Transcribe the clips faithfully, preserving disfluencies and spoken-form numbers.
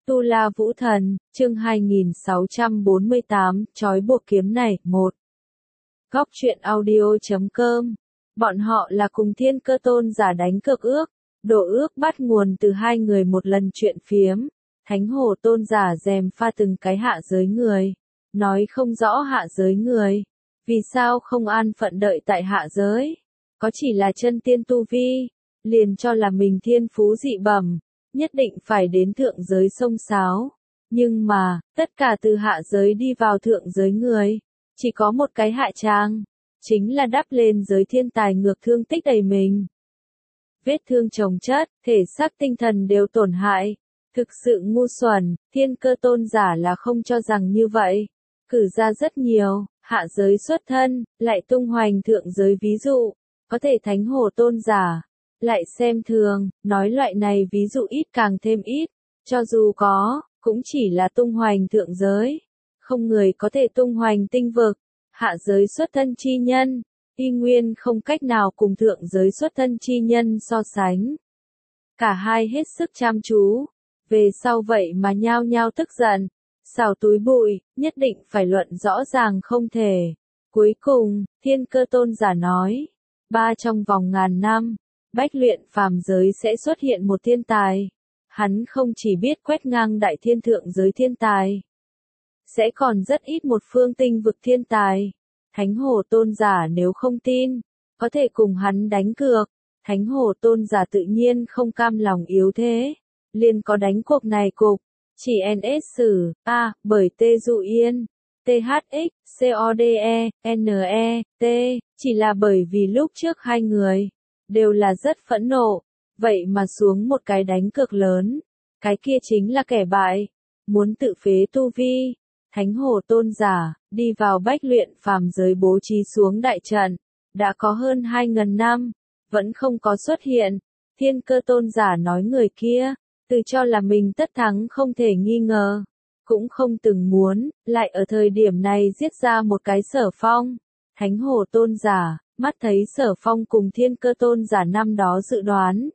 Tu La Vũ Thần, chương hai nghìn sáu trăm bốn mươi tám, trói buộc kiếm này, một. Góc truyện audio chấm com. Bọn họ là cùng Thiên Cơ Tôn giả đánh cược ước, đồ ước bắt nguồn từ hai người một lần chuyện phiếm. Thánh Hồ Tôn giả dèm pha từng cái hạ giới người, nói không rõ hạ giới người, vì sao không an phận đợi tại hạ giới, có chỉ là chân tiên tu vi, liền cho là mình thiên phú dị bẩm, nhất định phải đến thượng giới xông xáo. Nhưng mà, tất cả từ hạ giới đi vào thượng giới người, chỉ có một cái hạ trang, chính là đắp lên giới thiên tài ngược thương tích đầy mình. Vết thương chồng chất, thể xác tinh thần đều tổn hại. Thực sự ngu xuẩn, Thiên Cơ Tôn giả là không cho rằng như vậy. Cử ra rất nhiều, hạ giới xuất thân, lại tung hoành thượng giới ví dụ, có thể Thánh Hồ Tôn giả lại xem thường, nói loại này ví dụ ít càng thêm ít, cho dù có, cũng chỉ là tung hoành thượng giới, không người có thể tung hoành tinh vực. Hạ giới xuất thân chi nhân, y nguyên không cách nào cùng thượng giới xuất thân chi nhân so sánh. Cả hai hết sức chăm chú, về sau vậy mà nhao nhao tức giận, xào túi bụi, nhất định phải luận rõ ràng không thể. Cuối cùng, Thiên Cơ Tôn giả nói, ba trong vòng ngàn năm, Bách luyện phàm giới sẽ xuất hiện một thiên tài. Hắn không chỉ biết quét ngang đại thiên thượng giới thiên tài, sẽ còn rất ít một phương tinh vực thiên tài. Thánh Hồ Tôn giả nếu không tin, có thể cùng hắn đánh cược. Thánh Hồ Tôn giả tự nhiên không cam lòng yếu thế, liền có đánh cuộc này cục. Chỉ en ét sử, A, bởi T Dụ Yên, tê hát ích, CODE, en e, T, chỉ là bởi vì lúc trước hai người đều là rất phẫn nộ, vậy mà xuống một cái đánh cược lớn, cái kia chính là kẻ bại, muốn tự phế tu vi. Thánh Hồ Tôn giả đi vào bách luyện phàm giới bố trí xuống đại trận, đã có hơn hai ngàn năm, vẫn không có xuất hiện. Thiên Cơ Tôn giả nói người kia, tự cho là mình tất thắng không thể nghi ngờ, cũng không từng muốn, lại ở thời điểm này giết ra một cái Sở Phong. Thánh Hồ Tôn giả, mắt thấy Sở Phong cùng Thiên Cơ Tôn giả năm đó dự đoán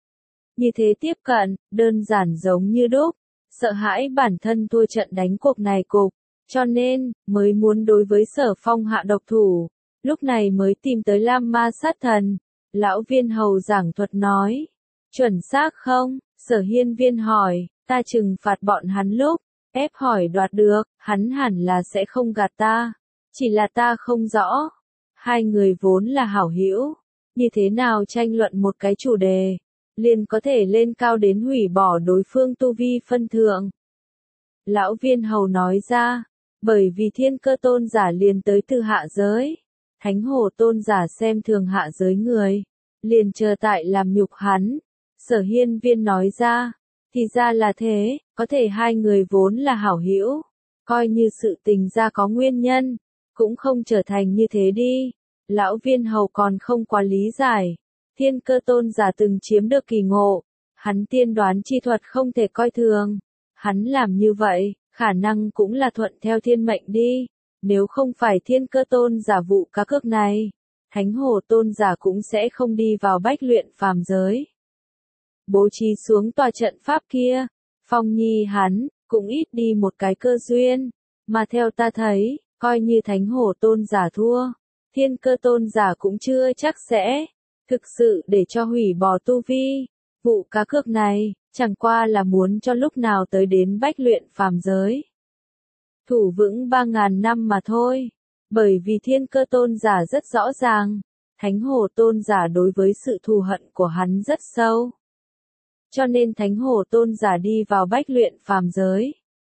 như thế tiếp cận, đơn giản giống như đúc, sợ hãi bản thân thua trận đánh cuộc này cục, cho nên, mới muốn đối với Sở Phong hạ độc thủ, lúc này mới tìm tới Lam Ma Sát Thần. Lão Viên Hầu giảng thuật nói, chuẩn xác không? Sở Hiên Viên hỏi, ta trừng phạt bọn hắn lúc, ép hỏi đoạt được, hắn hẳn là sẽ không gạt ta, chỉ là ta không rõ. Hai người vốn là hảo hữu, như thế nào tranh luận một cái chủ đề, liền có thể lên cao đến hủy bỏ đối phương tu vi phân thượng. Lão Viên Hầu nói ra, bởi vì Thiên Cơ Tôn giả liền tới từ hạ giới, Thánh Hồ Tôn giả xem thường hạ giới người, liền chờ tại làm nhục hắn. Sở Hiên Viên nói ra, thì ra là thế, có thể hai người vốn là hảo hữu, coi như sự tình ra có nguyên nhân, cũng không trở thành như thế đi. Lão Viên Hầu còn không quá lý giải, Thiên Cơ Tôn giả từng chiếm được kỳ ngộ, hắn tiên đoán chi thuật không thể coi thường, hắn làm như vậy, khả năng cũng là thuận theo thiên mệnh đi, nếu không phải Thiên Cơ Tôn giả vụ cá cược này, Thánh Hồ Tôn giả cũng sẽ không đi vào bách luyện phàm giới. Bố trí xuống tòa trận pháp kia, Phong Nhi hắn, cũng ít đi một cái cơ duyên, mà theo ta thấy, coi như Thánh Hồ Tôn giả thua, Thiên Cơ Tôn giả cũng chưa chắc sẽ thực sự để cho hủy bỏ tu vi. Vụ cá cược này, chẳng qua là muốn cho lúc nào tới đến bách luyện phàm giới thủ vững ba ngàn năm mà thôi, bởi vì Thiên Cơ Tôn giả rất rõ ràng, Thánh Hồ Tôn giả đối với sự thù hận của hắn rất sâu. Cho nên Thánh Hồ Tôn giả đi vào bách luyện phàm giới,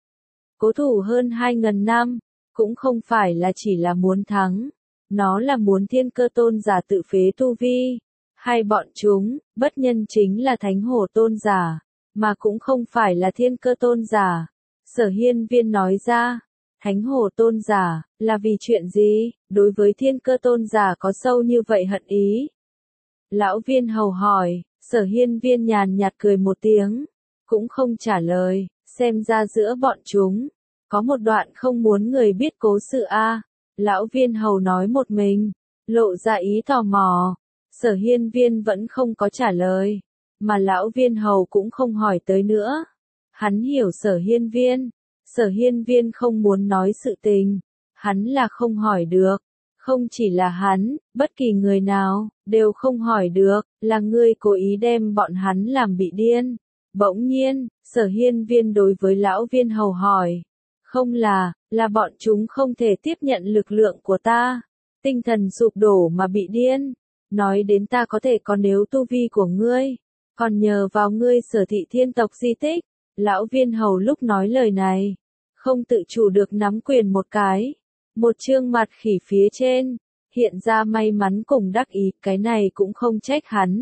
cố thủ hơn hai ngàn năm, cũng không phải là chỉ là muốn thắng, nó là muốn Thiên Cơ Tôn giả tự phế tu vi. Hai bọn chúng, bất nhân chính là Thánh Hồ Tôn giả, mà cũng không phải là Thiên Cơ Tôn giả. Sở Hiên Viên nói ra, Thánh Hồ Tôn giả, là vì chuyện gì, đối với Thiên Cơ Tôn giả có sâu như vậy hận ý? Lão Viên Hầu hỏi. Sở Hiên Viên nhàn nhạt cười một tiếng, cũng không trả lời, xem ra giữa bọn chúng, có một đoạn không muốn người biết cố sự a. Lão Viên Hầu nói một mình, lộ ra ý tò mò. Sở Hiên Viên vẫn không có trả lời, mà Lão Viên Hầu cũng không hỏi tới nữa. Hắn hiểu Sở Hiên Viên. Sở Hiên Viên không muốn nói sự tình. Hắn là không hỏi được. Không chỉ là hắn, bất kỳ người nào, đều không hỏi được, là ngươi cố ý đem bọn hắn làm bị điên. Bỗng nhiên, Sở Hiên Viên đối với lão Viên Hầu hỏi. Không là, là bọn chúng không thể tiếp nhận lực lượng của ta. Tinh thần sụp đổ mà bị điên. Nói đến ta có thể còn nếu tu vi của ngươi. Còn nhờ vào ngươi Sở thị thiên tộc di tích. Lão Viên Hầu lúc nói lời này. Không tự chủ được nắm quyền một cái. Một trương mặt khỉ phía trên. Hiện ra may mắn cùng đắc ý. Cái này cũng không trách hắn.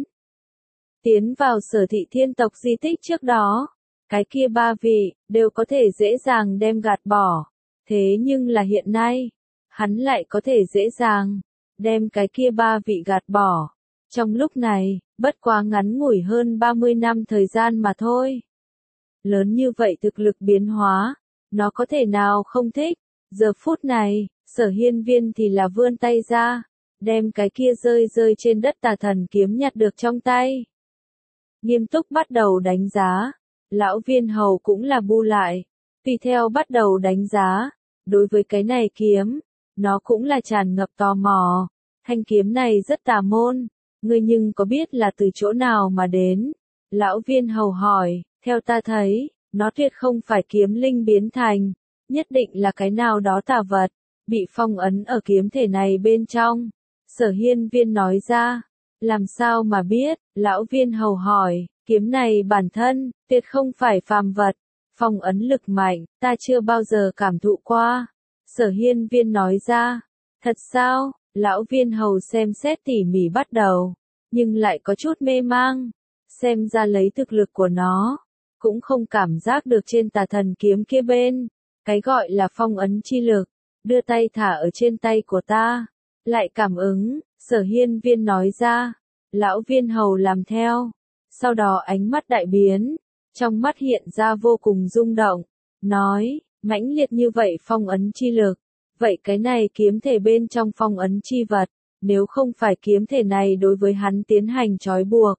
Tiến vào Sở thị thiên tộc di tích trước đó. Cái kia ba vị, đều có thể dễ dàng đem gạt bỏ. Thế nhưng là hiện nay, hắn lại có thể dễ dàng, đem cái kia ba vị gạt bỏ. Trong lúc này, bất quá ngắn ngủi hơn ba mươi năm thời gian mà thôi. Lớn như vậy thực lực biến hóa, nó có thể nào không thích. Giờ phút này, Sở Hiên Viên thì là vươn tay ra, đem cái kia rơi rơi trên đất tà thần kiếm nhặt được trong tay. Nghiêm túc bắt đầu đánh giá. Lão Viên Hầu cũng là bu lại, tùy theo bắt đầu đánh giá, đối với cái này kiếm, nó cũng là tràn ngập tò mò, thanh kiếm này rất tà môn, ngươi nhưng có biết là từ chỗ nào mà đến? Lão Viên Hầu hỏi, theo ta thấy, nó tuyệt không phải kiếm linh biến thành, nhất định là cái nào đó tà vật, bị phong ấn ở kiếm thể này bên trong. Sở Hiên Viên nói ra, làm sao mà biết? Lão Viên Hầu hỏi. Kiếm này bản thân, tuyệt không phải phàm vật, phong ấn lực mạnh, ta chưa bao giờ cảm thụ qua. Sở Hiên Viên nói ra, thật sao? Lão Viên Hầu xem xét tỉ mỉ bắt đầu, nhưng lại có chút mê mang, xem ra lấy thực lực của nó, cũng không cảm giác được trên tà thần kiếm kia bên, cái gọi là phong ấn chi lực, đưa tay thả ở trên tay của ta, lại cảm ứng, Sở Hiên Viên nói ra, Lão Viên Hầu làm theo. Sau đó ánh mắt đại biến, trong mắt hiện ra vô cùng rung động, nói, mãnh liệt như vậy phong ấn chi lực, vậy cái này kiếm thể bên trong phong ấn chi vật, nếu không phải kiếm thể này đối với hắn tiến hành trói buộc.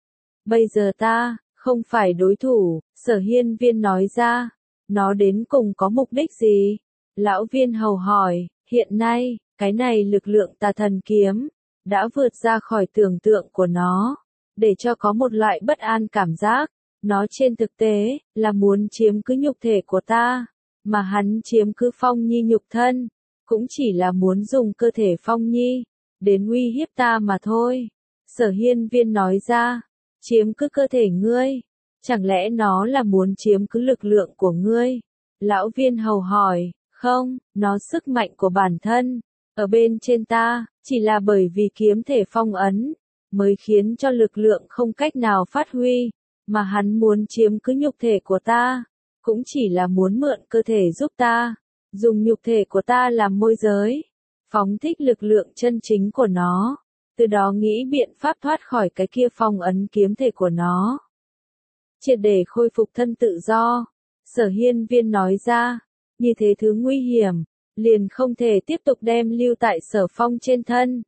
Bây giờ ta, không phải đối thủ, Sở Hiên Viên nói ra, nó đến cùng có mục đích gì? Lão Viên Hầu hỏi, hiện nay, cái này lực lượng tà thần kiếm, đã vượt ra khỏi tưởng tượng của nó. Để cho có một loại bất an cảm giác, nó trên thực tế, là muốn chiếm cứ nhục thể của ta, mà hắn chiếm cứ Phong Nhi nhục thân, cũng chỉ là muốn dùng cơ thể Phong Nhi, đến uy hiếp ta mà thôi. Sở Hiên Viên nói ra, chiếm cứ cơ thể ngươi, chẳng lẽ nó là muốn chiếm cứ lực lượng của ngươi? Lão Viên Hầu hỏi, không, nó sức mạnh của bản thân, ở bên trên ta, chỉ là bởi vì kiếm thể phong ấn, mới khiến cho lực lượng không cách nào phát huy, mà hắn muốn chiếm cứ nhục thể của ta, cũng chỉ là muốn mượn cơ thể giúp ta, dùng nhục thể của ta làm môi giới, phóng thích lực lượng chân chính của nó, từ đó nghĩ biện pháp thoát khỏi cái kia phong ấn kiếm thể của nó. Triệt để khôi phục thân tự do, Sở Hiên Viên nói ra, như thế thứ nguy hiểm, liền không thể tiếp tục đem lưu tại Sở Phong trên thân.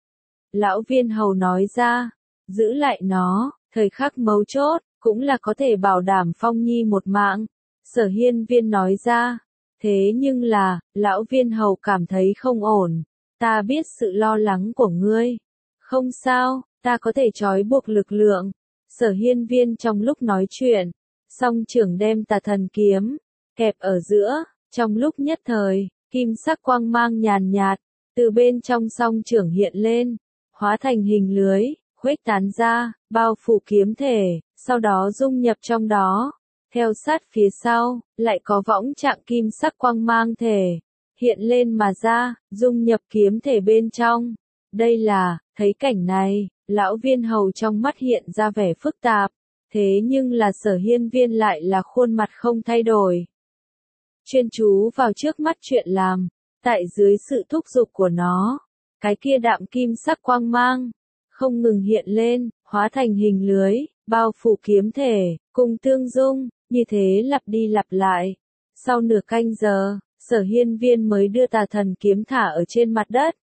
Lão Viên Hầu nói ra, giữ lại nó, thời khắc mấu chốt, cũng là có thể bảo đảm Phong Nhi một mạng. Sở Hiên Viên nói ra, thế nhưng là, Lão Viên Hầu cảm thấy không ổn, ta biết sự lo lắng của ngươi. Không sao, ta có thể trói buộc lực lượng. Sở Hiên Viên trong lúc nói chuyện, song trưởng đem tà thần kiếm, kẹp ở giữa, trong lúc nhất thời, kim sắc quang mang nhàn nhạt, từ bên trong song trưởng hiện lên, hóa thành hình lưới, khuếch tán ra, bao phủ kiếm thể, sau đó dung nhập trong đó. Theo sát phía sau, lại có võng trạng kim sắc quang mang thể, hiện lên mà ra, dung nhập kiếm thể bên trong. Đây là, thấy cảnh này, Lão Viên Hầu trong mắt hiện ra vẻ phức tạp, thế nhưng là Sở Hiên Viên lại là khuôn mặt không thay đổi. Chuyên chú vào trước mắt chuyện làm, tại dưới sự thúc giục của nó, cái kia đạm kim sắc quang mang, không ngừng hiện lên, hóa thành hình lưới, bao phủ kiếm thể, cùng tương dung, như thế lặp đi lặp lại. Sau nửa canh giờ, Sở Hiên Viên mới đưa tà thần kiếm thả ở trên mặt đất.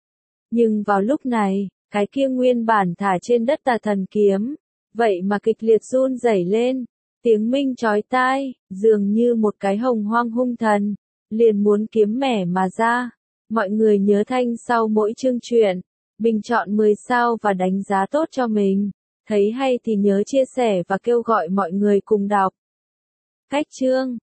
Nhưng vào lúc này, cái kia nguyên bản thả trên đất tà thần kiếm, vậy mà kịch liệt run rẩy lên, Tiếng minh chói tai, dường như một cái hồng hoang hung thần, liền muốn kiếm mẻ mà ra. Mọi người nhớ thanh sau mỗi chương truyện, bình chọn mười sao và đánh giá tốt cho mình. Thấy hay thì nhớ chia sẻ và kêu gọi mọi người cùng đọc. Cách chương